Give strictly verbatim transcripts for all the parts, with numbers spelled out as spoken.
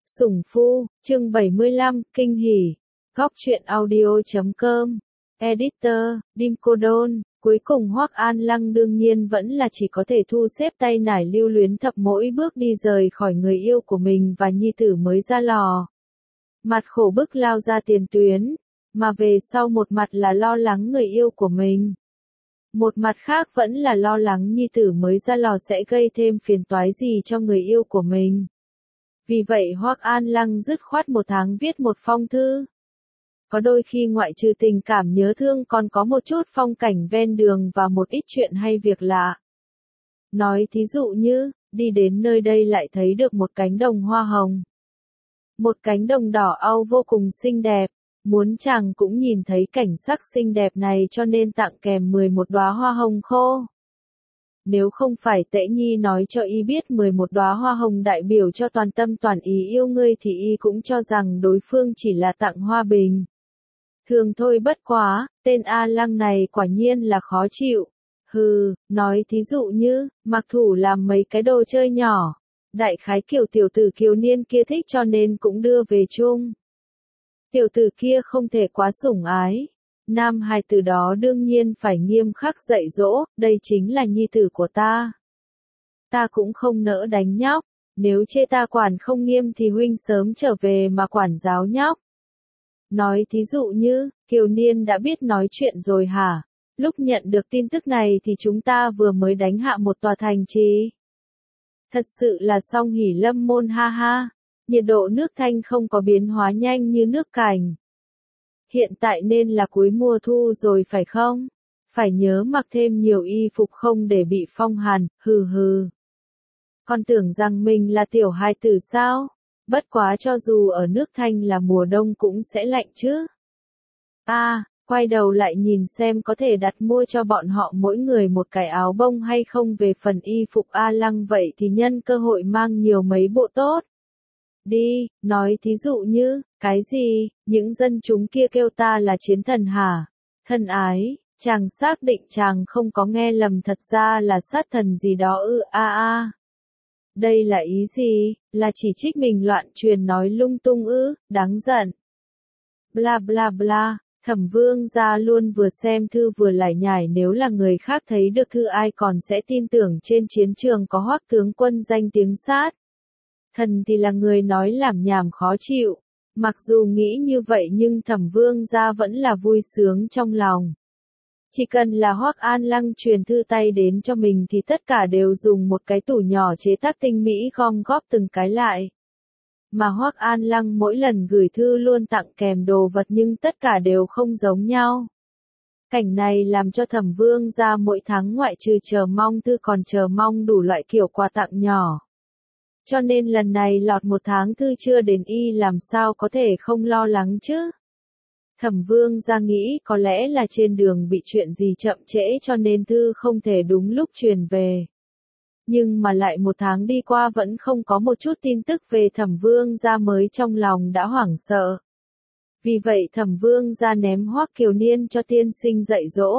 Sủng Phu, chương bảy mươi lăm, kinh hỉ. Góc truyện audio chấm com. Editor, Dim Cô Đôn. Cuối cùng Hoắc An Lăng đương nhiên vẫn là chỉ có thể thu xếp tay nải lưu luyến thập mỗi bước đi rời khỏi người yêu của mình và nhi tử mới ra lò. Mặt khổ bức lao ra tiền tuyến, mà về sau một mặt là lo lắng người yêu của mình. Một mặt khác vẫn là lo lắng nhi tử mới ra lò sẽ gây thêm phiền toái gì cho người yêu của mình. Vì vậy Hoắc An Lăng dứt khoát một tháng viết một phong thư. Có đôi khi ngoại trừ tình cảm nhớ thương còn có một chút phong cảnh ven đường và một ít chuyện hay việc lạ. Nói thí dụ như, đi đến nơi đây lại thấy được một cánh đồng hoa hồng. Một cánh đồng đỏ au vô cùng xinh đẹp, muốn chàng cũng nhìn thấy cảnh sắc xinh đẹp này cho nên tặng kèm mười một đóa hoa hồng khô. Nếu không phải Tễ Nhi nói cho y biết mười một đóa hoa hồng đại biểu cho toàn tâm toàn ý yêu ngươi thì y cũng cho rằng đối phương chỉ là tặng hoa bình. Thường thôi bất quá, tên A Lăng này quả nhiên là khó chịu. Hừ, nói thí dụ như, mặc thủ làm mấy cái đồ chơi nhỏ. Đại khái kiểu tiểu tử kiều niên kia thích cho nên cũng đưa về chung. Tiểu tử kia không thể quá sủng ái. Nam hài tử đó đương nhiên phải nghiêm khắc dạy dỗ, đây chính là nhi tử của ta. Ta cũng không nỡ đánh nhóc, nếu chê ta quản không nghiêm thì huynh sớm trở về mà quản giáo nhóc. Nói thí dụ như, Kiều Niên đã biết nói chuyện rồi hả? Lúc nhận được tin tức này thì chúng ta vừa mới đánh hạ một tòa thành trì. Thật sự là song hỉ lâm môn ha ha, nhiệt độ nước Thanh không có biến hóa nhanh như nước Cảnh. Hiện tại nên là cuối mùa thu rồi phải không? Phải nhớ mặc thêm nhiều y phục không để bị phong hàn, hừ hừ. Con tưởng rằng mình là tiểu hài tử sao? Bất quá cho dù ở nước Thanh là mùa đông cũng sẽ lạnh chứ. A, à, quay đầu lại nhìn xem có thể đặt mua cho bọn họ mỗi người một cái áo bông hay không. Về phần y phục A Lăng vậy thì nhân cơ hội mang nhiều mấy bộ tốt. Đi, nói thí dụ như, cái gì, những dân chúng kia kêu ta là chiến thần hả? Thân ái, chàng xác định chàng không có nghe lầm, thật ra là sát thần gì đó ư. A a. Đây là ý gì, là chỉ trích mình loạn truyền nói lung tung ư, đáng giận. Bla bla bla, Thẩm Vương gia luôn vừa xem thư vừa lải nhải, nếu là người khác thấy được thư ai còn sẽ tin tưởng trên chiến trường có Hoắc tướng quân danh tiếng sát. Thần thì là người nói lảm nhảm khó chịu. Mặc dù nghĩ như vậy nhưng Thẩm Vương gia vẫn là vui sướng trong lòng. Chỉ cần là Hoắc An Lăng truyền thư tay đến cho mình thì tất cả đều dùng một cái tủ nhỏ chế tác tinh mỹ gom góp từng cái lại. Mà Hoắc An Lăng mỗi lần gửi thư luôn tặng kèm đồ vật nhưng tất cả đều không giống nhau. Cảnh này làm cho Thẩm Vương gia mỗi tháng ngoại trừ chờ mong thư còn chờ mong đủ loại kiểu quà tặng nhỏ. Cho nên lần này lọt một tháng thư chưa đến y làm sao có thể không lo lắng chứ. Thẩm Vương gia nghĩ có lẽ là trên đường bị chuyện gì chậm trễ cho nên thư không thể đúng lúc truyền về. Nhưng mà lại một tháng đi qua vẫn không có một chút tin tức về Thẩm Vương gia mới trong lòng đã hoảng sợ. Vì vậy Thẩm Vương gia ném Hoắc Kiều Niên cho tiên sinh dạy dỗ.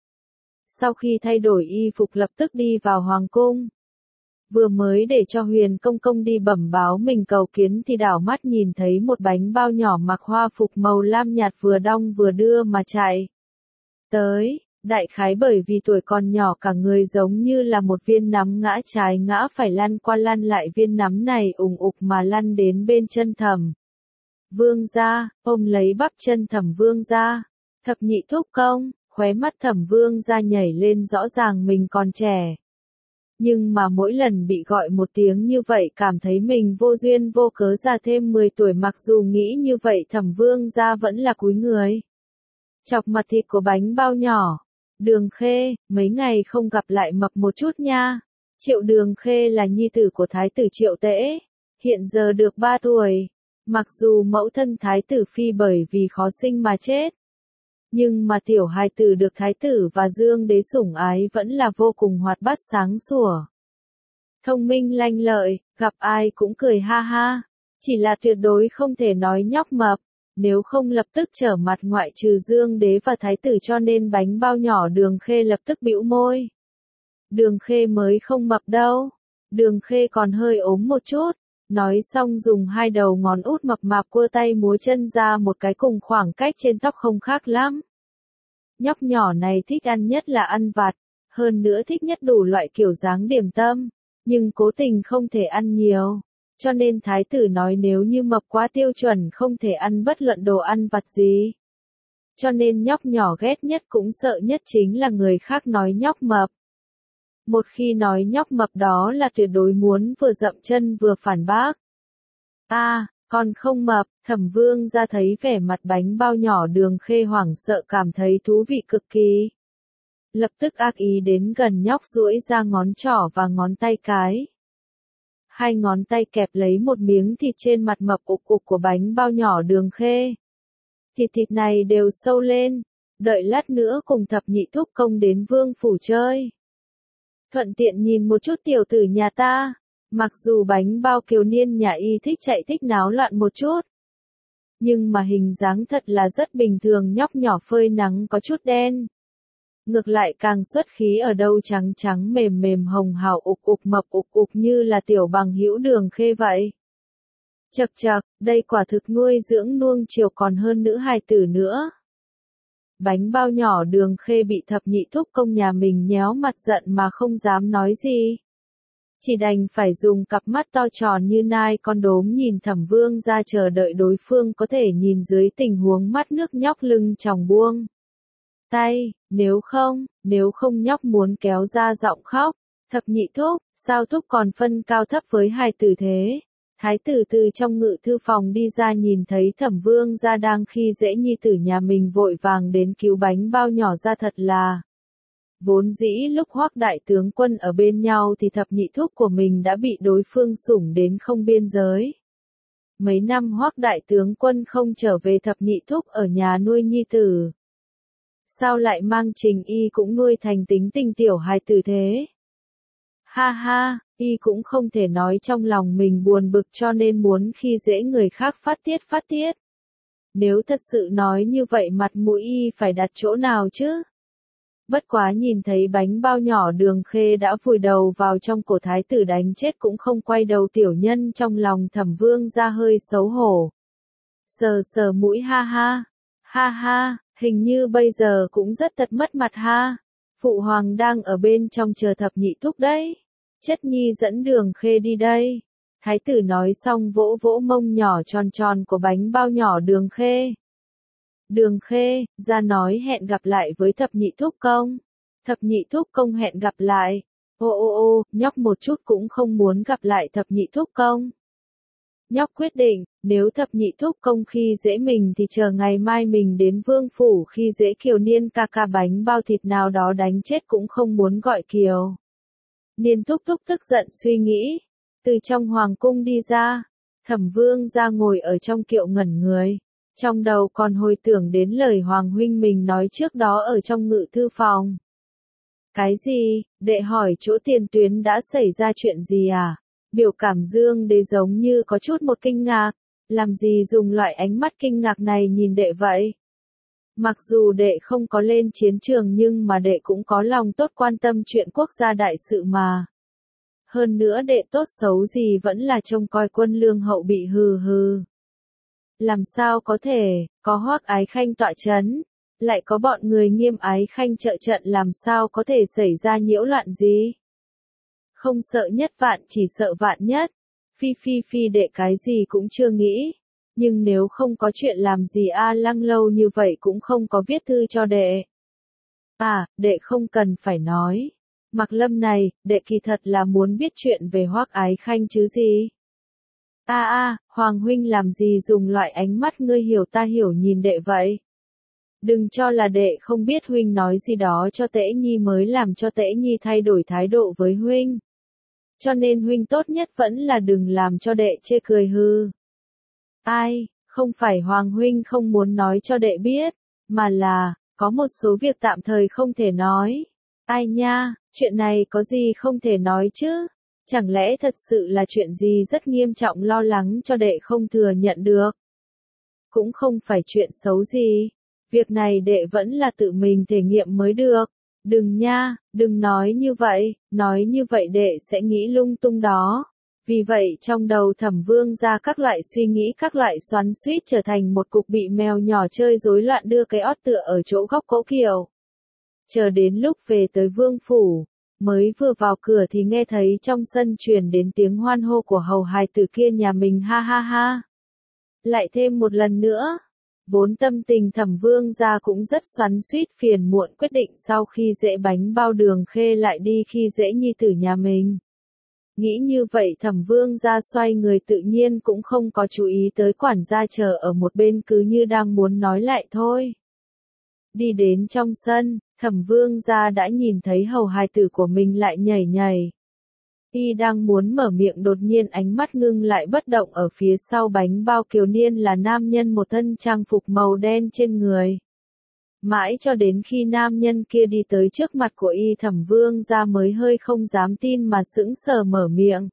Sau khi thay đổi y phục lập tức đi vào hoàng cung. Vừa mới để cho Huyền Công Công đi bẩm báo mình cầu kiến thì đảo mắt nhìn thấy một bánh bao nhỏ mặc hoa phục màu lam nhạt vừa đong vừa đưa mà chạy tới, đại khái bởi vì tuổi còn nhỏ cả người giống như là một viên nắm ngã trái ngã phải lăn qua lăn lại, viên nắm này ùng ục mà lăn đến bên chân Thẩm Vương gia, ôm lấy bắp chân Thẩm Vương gia. Thập nhị thúc công, khóe mắt Thẩm Vương gia nhảy lên, rõ ràng mình còn trẻ. Nhưng mà mỗi lần bị gọi một tiếng như vậy cảm thấy mình vô duyên vô cớ già thêm mười tuổi, mặc dù nghĩ như vậy Thẩm Vương gia vẫn là cúi người. Chọc mặt thịt của bánh bao nhỏ. Đường Khê, mấy ngày không gặp lại mập một chút nha. Triệu Đường Khê là nhi tử của Thái tử Triệu Tễ, hiện giờ được ba tuổi. Mặc dù mẫu thân Thái tử Phi bởi vì khó sinh mà chết. Nhưng mà tiểu hài tử được thái tử và dương đế sủng ái vẫn là vô cùng hoạt bát sáng sủa. Thông minh lanh lợi, gặp ai cũng cười ha ha. Chỉ là tuyệt đối không thể nói nhóc mập, nếu không lập tức trở mặt ngoại trừ dương đế và thái tử, cho nên bánh bao nhỏ Đường Khê lập tức bĩu môi. Đường Khê mới không mập đâu. Đường Khê còn hơi ốm một chút. Nói xong dùng hai đầu ngón út mập mạp cua tay múa chân ra một cái cùng khoảng cách trên tóc không khác lắm. Nhóc nhỏ này thích ăn nhất là ăn vặt, hơn nữa thích nhất đủ loại kiểu dáng điểm tâm, nhưng cố tình không thể ăn nhiều. Cho nên thái tử nói nếu như mập quá tiêu chuẩn không thể ăn bất luận đồ ăn vặt gì. Cho nên nhóc nhỏ ghét nhất cũng sợ nhất chính là người khác nói nhóc mập. Một khi nói nhóc mập đó là tuyệt đối muốn vừa dậm chân vừa phản bác. A, à, còn không mập, Thẩm Vương ra thấy vẻ mặt bánh bao nhỏ Đường Khê hoảng sợ cảm thấy thú vị cực kỳ. Lập tức ác ý đến gần nhóc duỗi ra ngón trỏ và ngón tay cái. Hai ngón tay kẹp lấy một miếng thịt trên mặt mập ục ục của bánh bao nhỏ Đường Khê. Thịt thịt này đều sâu lên, đợi lát nữa cùng thập nhị thúc công đến vương phủ chơi. Thuận tiện nhìn một chút tiểu tử nhà ta, mặc dù bánh bao kiều niên nhà y thích chạy thích náo loạn một chút. Nhưng mà hình dáng thật là rất bình thường, nhóc nhỏ phơi nắng có chút đen. Ngược lại càng xuất khí ở đâu trắng trắng mềm mềm hồng hào ục ục mập ục ục như là tiểu bằng hữu Đường Khê vậy. Chậc chậc, đây quả thực nuôi dưỡng nuông chiều còn hơn nữ hài tử nữa. Bánh bao nhỏ Đường Khê bị thập nhị thúc công nhà mình nhéo mặt giận mà không dám nói gì. Chỉ đành phải dùng cặp mắt to tròn như nai con đốm nhìn Thẩm Vương ra chờ đợi đối phương có thể nhìn dưới tình huống mắt nước nhóc lưng tròng buông tay, nếu không, nếu không nhóc muốn kéo ra giọng khóc. Thập nhị thúc, sao thúc còn phân cao thấp với hài tử thế? Thái tử từ trong ngự thư phòng đi ra nhìn thấy Thẩm Vương ra đang khi dễ nhi tử nhà mình vội vàng đến cứu bánh bao nhỏ ra thật là. Vốn dĩ lúc Hoắc đại tướng quân ở bên nhau thì thập nhị thúc của mình đã bị đối phương sủng đến không biên giới. Mấy năm Hoắc đại tướng quân không trở về thập nhị thúc ở nhà nuôi nhi tử. Sao lại mang Trình Y cũng nuôi thành tính tình tiểu hài tử thế? Ha ha, Y cũng không thể nói trong lòng mình buồn bực cho nên muốn khi dễ người khác phát tiết phát tiết. Nếu thật sự nói như vậy mặt mũi Y phải đặt chỗ nào chứ? Bất quá nhìn thấy bánh bao nhỏ Đường Khê đã vùi đầu vào trong cổ thái tử đánh chết cũng không quay đầu tiểu nhân trong lòng Thẩm Vương ra hơi xấu hổ. Sờ sờ mũi ha ha, ha ha, hình như bây giờ cũng rất thật mất mặt ha. Phụ hoàng đang ở bên trong chờ thập nhị thúc đấy. Chất nhi dẫn Đường Khê đi đây. Thái tử nói xong vỗ vỗ mông nhỏ tròn tròn của bánh bao nhỏ Đường Khê. Đường Khê, ra nói hẹn gặp lại với thập nhị thúc công. Thập nhị thúc công hẹn gặp lại. Ô ô ô, nhóc một chút cũng không muốn gặp lại thập nhị thúc công. Nhóc quyết định, nếu thập nhị thúc công khi dễ mình thì chờ ngày mai mình đến vương phủ khi dễ Kiều Niên ca ca bánh bao thịt nào đó đánh chết cũng không muốn gọi Kiều. Niên thúc thúc tức giận suy nghĩ. Từ trong hoàng cung đi ra. Thẩm Vương ra ngồi ở trong kiệu ngẩn người. Trong đầu còn hồi tưởng đến lời Hoàng huynh mình nói trước đó ở trong ngự thư phòng. Cái gì, đệ hỏi chỗ tiền tuyến đã xảy ra chuyện gì à? Biểu cảm Dương Đế giống như có chút một kinh ngạc. Làm gì dùng loại ánh mắt kinh ngạc này nhìn đệ vậy? Mặc dù đệ không có lên chiến trường nhưng mà đệ cũng có lòng tốt quan tâm chuyện quốc gia đại sự mà. Hơn nữa đệ tốt xấu gì vẫn là trông coi quân lương hậu bị hừ hừ. Làm sao có thể, có Hoắc Ái Khanh tọa chấn, lại có bọn người Nghiêm Ái Khanh trợ trận làm sao có thể xảy ra nhiễu loạn gì? Không sợ nhất vạn chỉ sợ vạn nhất. Phi phi phi đệ cái gì cũng chưa nghĩ. Nhưng nếu không có chuyện làm gì A Lăng lâu như vậy cũng không có viết thư cho đệ. À, đệ không cần phải nói. Mặc Lâm này, đệ kỳ thật là muốn biết chuyện về Hoắc Ái Khanh chứ gì. A a, Hoàng huynh làm gì dùng loại ánh mắt ngươi hiểu ta hiểu nhìn đệ vậy? Đừng cho là đệ không biết huynh nói gì đó cho Tễ Nhi mới làm cho Tễ Nhi thay đổi thái độ với huynh. Cho nên huynh tốt nhất vẫn là đừng làm cho đệ chê cười hư. Ai, không phải Hoàng huynh không muốn nói cho đệ biết, mà là, có một số việc tạm thời không thể nói. Ai nha, chuyện này có gì không thể nói chứ? Chẳng lẽ thật sự là chuyện gì rất nghiêm trọng lo lắng cho đệ không thừa nhận được? Cũng không phải chuyện xấu gì. Việc này đệ vẫn là tự mình thể nghiệm mới được. Đừng nha, đừng nói như vậy, nói như vậy đệ sẽ nghĩ lung tung đó. Vì vậy trong đầu Thẩm Vương gia các loại suy nghĩ các loại xoắn xuýt trở thành một cục bị mèo nhỏ chơi rối loạn đưa cái ót tựa ở chỗ góc cỗ kiệu. Chờ đến lúc về tới vương phủ, mới vừa vào cửa thì nghe thấy trong sân truyền đến tiếng hoan hô của hầu hài tử kia nhà mình ha ha ha. Lại thêm một lần nữa. Vốn tâm tình Thẩm Vương gia cũng rất xoắn xuýt phiền muộn quyết định sau khi dễ bánh bao Đường Khê lại đi khi dễ nhi tử nhà mình. Nghĩ như vậy Thẩm Vương gia xoay người tự nhiên cũng không có chú ý tới quản gia chờ ở một bên cứ như đang muốn nói lại thôi. Đi đến trong sân, Thẩm Vương gia đã nhìn thấy hầu hài tử của mình lại nhảy nhảy. Y đang muốn mở miệng đột nhiên ánh mắt ngưng lại bất động ở phía sau bánh bao Kiều Niên là nam nhân một thân trang phục màu đen trên người. Mãi cho đến khi nam nhân kia đi tới trước mặt của Y Thẩm Vương gia mới hơi không dám tin mà sững sờ mở miệng.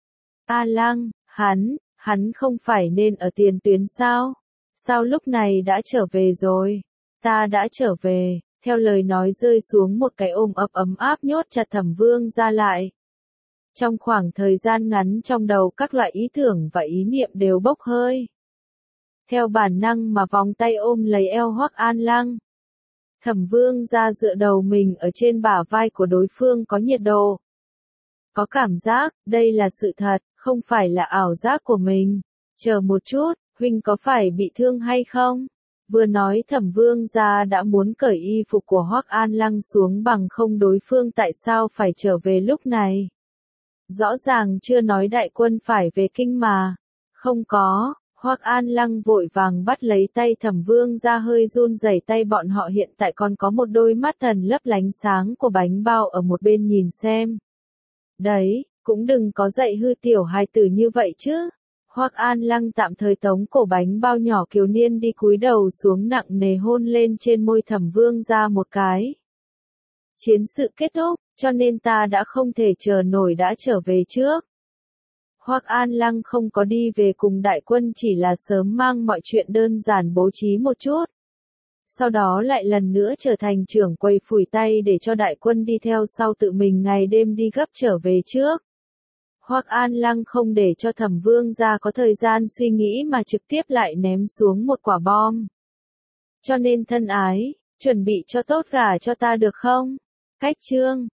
A Lăng, hắn, hắn không phải nên ở tiền tuyến sao? Sao lúc này đã trở về rồi? Ta đã trở về, theo lời nói rơi xuống một cái ôm ấp ấm áp nhốt chặt Thẩm Vương gia lại. Trong khoảng thời gian ngắn trong đầu các loại ý tưởng và ý niệm đều bốc hơi. Theo bản năng mà vòng tay ôm lấy eo Hoắc An Lăng. Thẩm Vương gia dựa đầu mình ở trên bả vai của đối phương có nhiệt độ. Có cảm giác, đây là sự thật, không phải là ảo giác của mình. Chờ một chút, huynh có phải bị thương hay không? Vừa nói Thẩm Vương gia đã muốn cởi y phục của Hoắc An Lăng xuống bằng không đối phương tại sao phải trở về lúc này. Rõ ràng chưa nói đại quân phải về kinh mà. Không có, Hoắc An Lăng vội vàng bắt lấy tay Thẩm Vương gia hơi run rẩy tay bọn họ hiện tại còn có một đôi mắt thần lấp lánh sáng của bánh bao ở một bên nhìn xem. Đấy, cũng đừng có dạy hư tiểu hài tử như vậy chứ. Hoắc An Lăng tạm thời tống cổ bánh bao nhỏ Kiều Niên đi cúi đầu xuống nặng nề hôn lên trên môi Thẩm Vương gia một cái. Chiến sự kết thúc, cho nên ta đã không thể chờ nổi đã trở về trước. Hoắc An Lăng không có đi về cùng đại quân chỉ là sớm mang mọi chuyện đơn giản bố trí một chút. Sau đó lại lần nữa trở thành trưởng quầy phủi tay để cho đại quân đi theo sau tự mình ngày đêm đi gấp trở về trước. Hoắc An Lăng không để cho Thẩm Vương gia có thời gian suy nghĩ mà trực tiếp lại ném xuống một quả bom. Cho nên thân ái, chuẩn bị cho tốt gả cho ta được không? Cách chương